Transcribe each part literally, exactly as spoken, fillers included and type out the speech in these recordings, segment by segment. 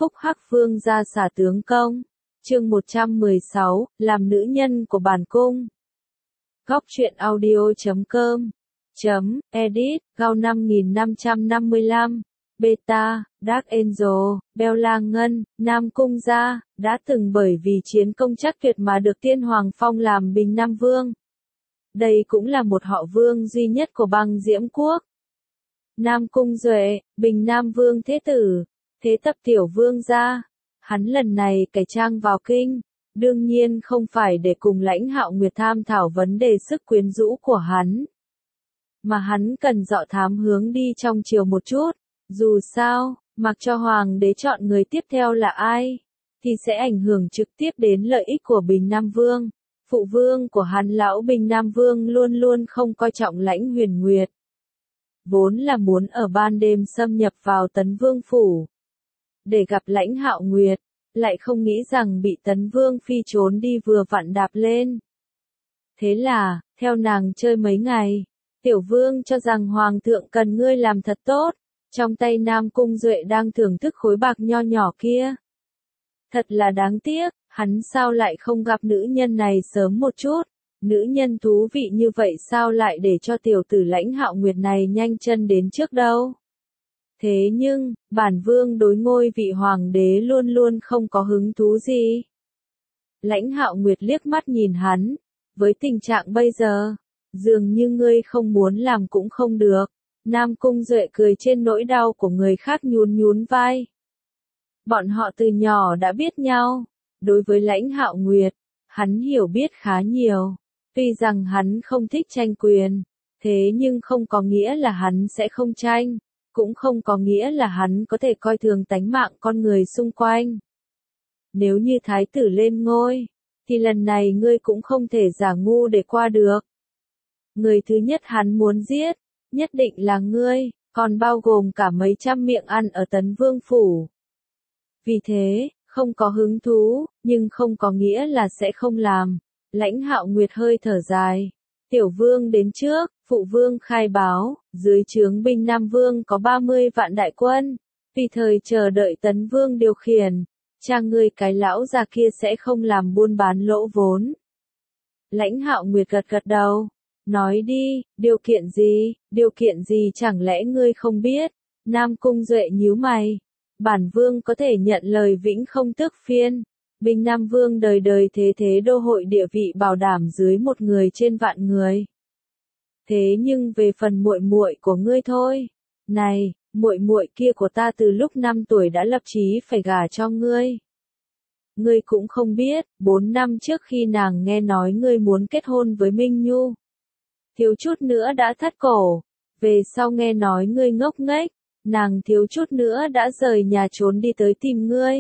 Phúc Hắc Vương ra xả tướng công. Chương một trăm mười sáu, làm nữ nhân của bản cung. Góc truyện audio chấm com chấm edit Gao năm nghìn năm trăm năm mươi lăm Beta, Dark Angel, Bella Ngân, Nam Cung gia, đã từng bởi vì chiến công chắc tuyệt mà được Tiên Hoàng phong làm Bình Nam Vương. Đây cũng là một họ vương duy nhất của băng Diễm Quốc. Nam Cung Duệ, Bình Nam Vương Thế Tử, Thế Tập Tiểu Vương gia. Hắn lần này cải trang vào kinh, đương nhiên không phải để cùng Lãnh Hạo Nguyệt tham thảo vấn đề sức quyến rũ của hắn, mà hắn cần dọ thám hướng đi trong triều một chút. Dù sao, mặc cho hoàng đế chọn người tiếp theo là ai, thì sẽ ảnh hưởng trực tiếp đến lợi ích của Bình Nam Vương. Phụ vương của hắn lão Bình Nam Vương luôn luôn không coi trọng Lãnh Huyền Nguyệt, vốn là muốn ở ban đêm xâm nhập vào Tấn Vương phủ để gặp Lãnh Hạo Nguyệt, lại không nghĩ rằng bị Tấn Vương phi trốn đi vừa vặn đạp lên. Thế là, theo nàng chơi mấy ngày, Tiểu Vương cho rằng Hoàng thượng cần ngươi làm thật tốt, trong tay Nam Cung Duệ đang thưởng thức khối bạc nho nhỏ kia. Thật là đáng tiếc, hắn sao lại không gặp nữ nhân này sớm một chút, nữ nhân thú vị như vậy sao lại để cho tiểu tử Lãnh Hạo Nguyệt này nhanh chân đến trước đâu. Thế nhưng, bản vương đối ngôi vị hoàng đế luôn luôn không có hứng thú gì. Lãnh Hạo Nguyệt liếc mắt nhìn hắn, với tình trạng bây giờ, dường như ngươi không muốn làm cũng không được. Nam Cung Duệ cười trên nỗi đau của người khác nhún nhún vai. Bọn họ từ nhỏ đã biết nhau, đối với Lãnh Hạo Nguyệt, hắn hiểu biết khá nhiều. Tuy rằng hắn không thích tranh quyền, thế nhưng không có nghĩa là hắn sẽ không tranh. Cũng không có nghĩa là hắn có thể coi thường tánh mạng con người xung quanh. Nếu như thái tử lên ngôi, thì lần này ngươi cũng không thể giả ngu để qua được. Người thứ nhất hắn muốn giết, nhất định là ngươi, còn bao gồm cả mấy trăm miệng ăn ở Tấn Vương phủ. Vì thế, không có hứng thú, nhưng không có nghĩa là sẽ không làm. Lãnh Hạo Nguyệt hơi thở dài. Tiểu Vương đến trước, Phụ Vương khai báo, dưới trướng Bình Nam Vương có ba mươi vạn đại quân, vì thời chờ đợi Tấn Vương điều khiển, cha ngươi cái lão già kia sẽ không làm buôn bán lỗ vốn. Lãnh Hạo Nguyệt gật gật đầu, nói đi, điều kiện gì, điều kiện gì chẳng lẽ ngươi không biết. Nam Cung Duệ nhíu mày, bản Vương có thể nhận lời vĩnh không tước phiên. Bình Nam Vương đời đời thế thế đô hội địa vị bảo đảm dưới một người trên vạn người. Thế nhưng về phần muội muội của ngươi thôi, này, muội muội kia của ta từ lúc năm tuổi đã lập chí phải gả cho ngươi. Ngươi cũng không biết, bốn năm trước khi nàng nghe nói ngươi muốn kết hôn với Minh Nhu, thiếu chút nữa đã thắt cổ, về sau nghe nói ngươi ngốc nghếch, nàng thiếu chút nữa đã rời nhà trốn đi tới tìm ngươi.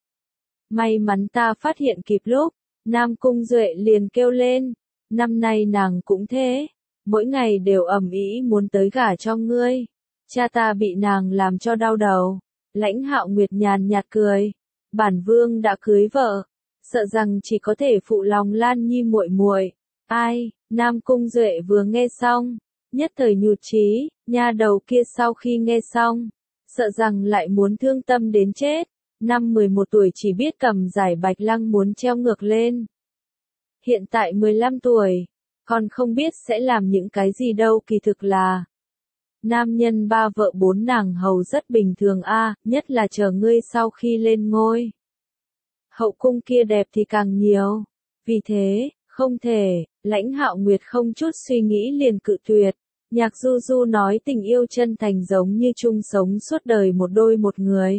May mắn ta phát hiện kịp lúc, Nam Cung Duệ liền kêu lên, năm nay nàng cũng thế, mỗi ngày đều ầm ĩ muốn tới gả cho ngươi. Cha ta bị nàng làm cho đau đầu. Lãnh Hạo Nguyệt nhàn nhạt cười, bản vương đã cưới vợ, sợ rằng chỉ có thể phụ lòng Lan Nhi muội muội. Ai? Nam Cung Duệ vừa nghe xong, nhất thời nhụt chí, nha đầu kia sau khi nghe xong, sợ rằng lại muốn thương tâm đến chết. Năm mười một tuổi chỉ biết cầm giải bạch lăng muốn treo ngược lên. Hiện tại mười lăm tuổi, còn không biết sẽ làm những cái gì đâu. Kỳ thực là nam nhân ba vợ bốn nàng hầu rất bình thường a, à, nhất là chờ ngươi sau khi lên ngôi. Hậu cung kia đẹp thì càng nhiều. Vì thế, không thể, Lãnh Hạo Nguyệt không chút suy nghĩ liền cự tuyệt. Nhạc Du Du nói tình yêu chân thành giống như chung sống suốt đời một đôi một người.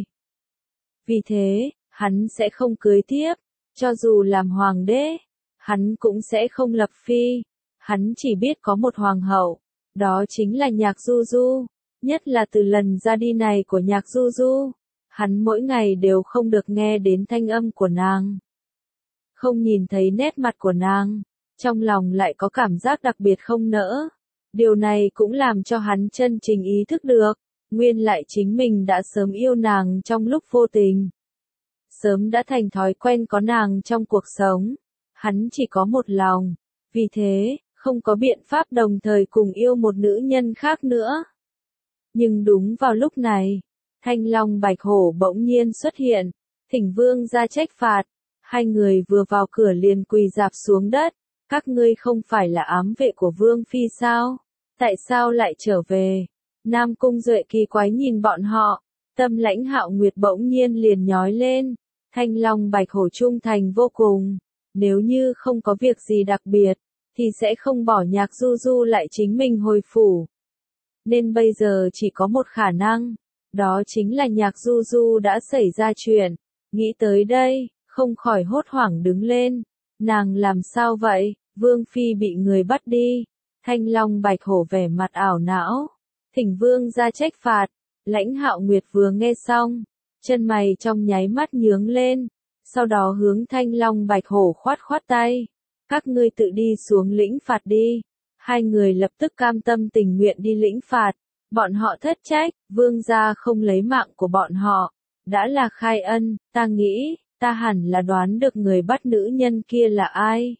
Vì thế, hắn sẽ không cưới tiếp, cho dù làm hoàng đế, hắn cũng sẽ không lập phi, hắn chỉ biết có một hoàng hậu, đó chính là Nhạc Du Du, nhất là từ lần ra đi này của Nhạc Du Du, hắn mỗi ngày đều không được nghe đến thanh âm của nàng, không nhìn thấy nét mặt của nàng, trong lòng lại có cảm giác đặc biệt không nỡ, điều này cũng làm cho hắn chân chính ý thức được. Nguyên lại chính mình đã sớm yêu nàng trong lúc vô tình. Sớm đã thành thói quen có nàng trong cuộc sống. Hắn chỉ có một lòng. Vì thế, không có biện pháp đồng thời cùng yêu một nữ nhân khác nữa. Nhưng đúng vào lúc này, Thanh Long Bạch Hổ bỗng nhiên xuất hiện, thỉnh vương ra trách phạt. Hai người vừa vào cửa liền quỳ rạp xuống đất. Các ngươi không phải là ám vệ của Vương Phi sao? Tại sao lại trở về? Nam Cung Duệ kỳ quái nhìn bọn họ. Tâm Lãnh Hạo Nguyệt bỗng nhiên liền nhói lên. Thanh Long Bạch Hổ trung thành vô cùng. Nếu như không có việc gì đặc biệt, thì sẽ không bỏ Nhạc Du Du lại chính mình hồi phủ. Nên bây giờ chỉ có một khả năng. Đó chính là Nhạc Du Du đã xảy ra chuyện. Nghĩ tới đây, không khỏi hốt hoảng đứng lên. Nàng làm sao vậy? Vương Phi bị người bắt đi. Thanh Long Bạch Hổ vẻ mặt ảo não. Thỉnh vương ra trách phạt. Lãnh Hạo Nguyệt vừa nghe xong, chân mày trong nháy mắt nhướng lên. Sau đó hướng Thanh Long Bạch Hổ khoát khoát tay. Các ngươi tự đi xuống lĩnh phạt đi. Hai người lập tức cam tâm tình nguyện đi lĩnh phạt. Bọn họ thất trách, vương gia không lấy mạng của bọn họ. Đã là khai ân, ta nghĩ, ta hẳn là đoán được người bắt nữ nhân kia là ai.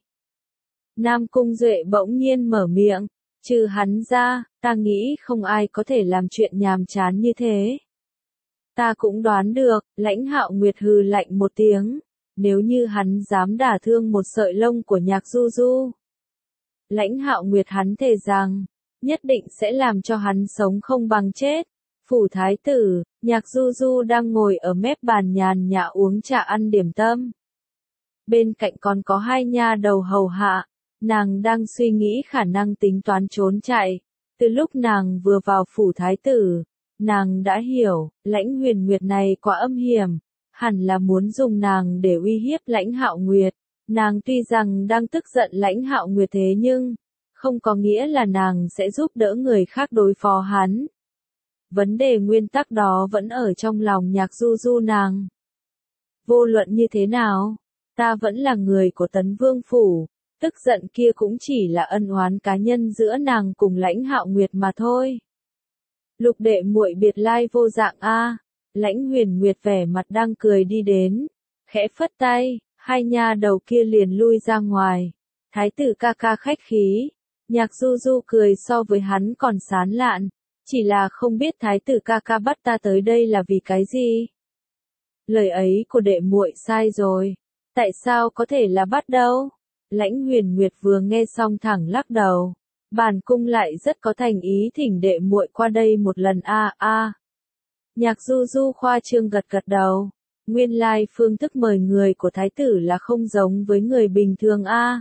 Nam Cung Duệ bỗng nhiên mở miệng, trừ hắn ra, ta nghĩ không ai có thể làm chuyện nhàm chán như thế. Ta cũng đoán được, Lãnh Hạo Nguyệt hừ lạnh một tiếng, nếu như hắn dám đả thương một sợi lông của Nhạc Du Du. Lãnh Hạo Nguyệt hắn thề rằng, nhất định sẽ làm cho hắn sống không bằng chết. Phủ thái tử, Nhạc Du Du đang ngồi ở mép bàn nhàn nhã uống trà ăn điểm tâm. Bên cạnh còn có hai nha đầu hầu hạ, nàng đang suy nghĩ khả năng tính toán trốn chạy. Từ lúc nàng vừa vào phủ thái tử, nàng đã hiểu, Lãnh Huyền Nguyệt này quá âm hiểm, hẳn là muốn dùng nàng để uy hiếp Lãnh Hạo Nguyệt. Nàng tuy rằng đang tức giận Lãnh Hạo Nguyệt thế nhưng, không có nghĩa là nàng sẽ giúp đỡ người khác đối phó hắn. Vấn đề nguyên tắc đó vẫn ở trong lòng Nhạc Du Du nàng. Vô luận như thế nào, ta vẫn là người của Tấn Vương Phủ, tức giận kia cũng chỉ là ân oán cá nhân giữa nàng cùng Lãnh Hạo Nguyệt mà thôi. Lục đệ muội biệt lai vô dạng a. Lãnh Huyền Nguyệt vẻ mặt đang cười đi đến, khẽ phất tay, hai nha đầu kia liền lui ra ngoài. Thái tử ca ca khách khí, Nhạc Du Du cười so với hắn còn sán lạn, chỉ là không biết thái tử ca ca bắt ta tới đây là vì cái gì. Lời ấy của đệ muội sai rồi, tại sao có thể là bắt đâu? Lãnh Huyền Nguyệt vừa nghe xong thẳng lắc đầu, bản cung lại rất có thành ý thỉnh đệ muội qua đây một lần a a. Nhạc Du Du khoa trương gật gật đầu, nguyên lai phương thức mời người của thái tử là không giống với người bình thường a.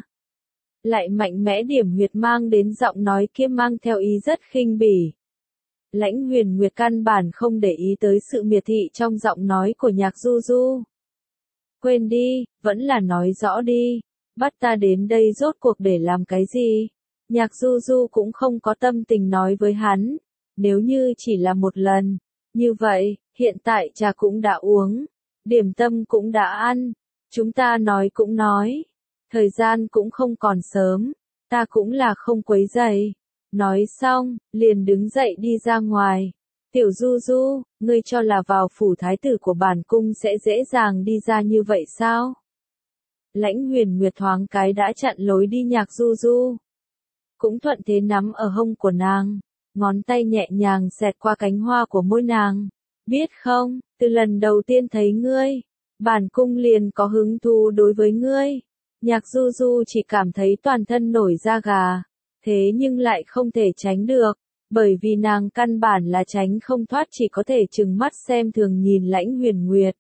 Lại mạnh mẽ điểm huyệt mang đến giọng nói kia mang theo ý rất khinh bỉ. Lãnh Huyền Nguyệt căn bản không để ý tới sự miệt thị trong giọng nói của Nhạc Du Du. Quên đi, vẫn là nói rõ đi, bắt ta đến đây rốt cuộc để làm cái gì? Nhạc Du Du cũng không có tâm tình nói với hắn, nếu như chỉ là một lần, như vậy, hiện tại trà cũng đã uống, điểm tâm cũng đã ăn, chúng ta nói cũng nói, thời gian cũng không còn sớm, ta cũng là không quấy rầy. Nói xong, liền đứng dậy đi ra ngoài. Tiểu Du Du, ngươi cho là vào phủ thái tử của bản cung sẽ dễ dàng đi ra như vậy sao? Lãnh Huyền Nguyệt thoáng cái đã chặn lối đi Nhạc Du Du. Cũng thuận thế nắm ở hông của nàng, ngón tay nhẹ nhàng xẹt qua cánh hoa của môi nàng. Biết không, từ lần đầu tiên thấy ngươi, bản cung liền có hứng thú đối với ngươi. Nhạc Du Du chỉ cảm thấy toàn thân nổi da gà. Thế nhưng lại không thể tránh được, bởi vì nàng căn bản là tránh không thoát chỉ có thể trừng mắt xem thường nhìn Lãnh Huyền Nguyệt.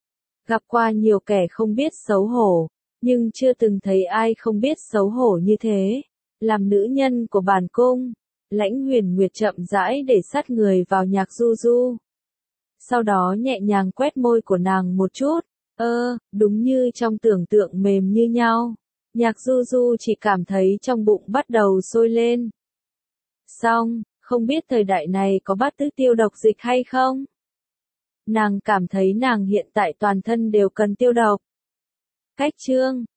Gặp qua nhiều kẻ không biết xấu hổ, nhưng chưa từng thấy ai không biết xấu hổ như thế. Làm nữ nhân của bản cung, Lãnh Huyền Nguyệt chậm rãi để sát người vào Nhạc Du Du. Sau đó nhẹ nhàng quét môi của nàng một chút, ơ, đúng như trong tưởng tượng mềm như nhau. Nhạc Du Du chỉ cảm thấy trong bụng bắt đầu sôi lên. Xong, không biết thời đại này có bát tứ tiêu độc dịch hay không? Nàng cảm thấy nàng hiện tại toàn thân đều cần tiêu độc. Cách chương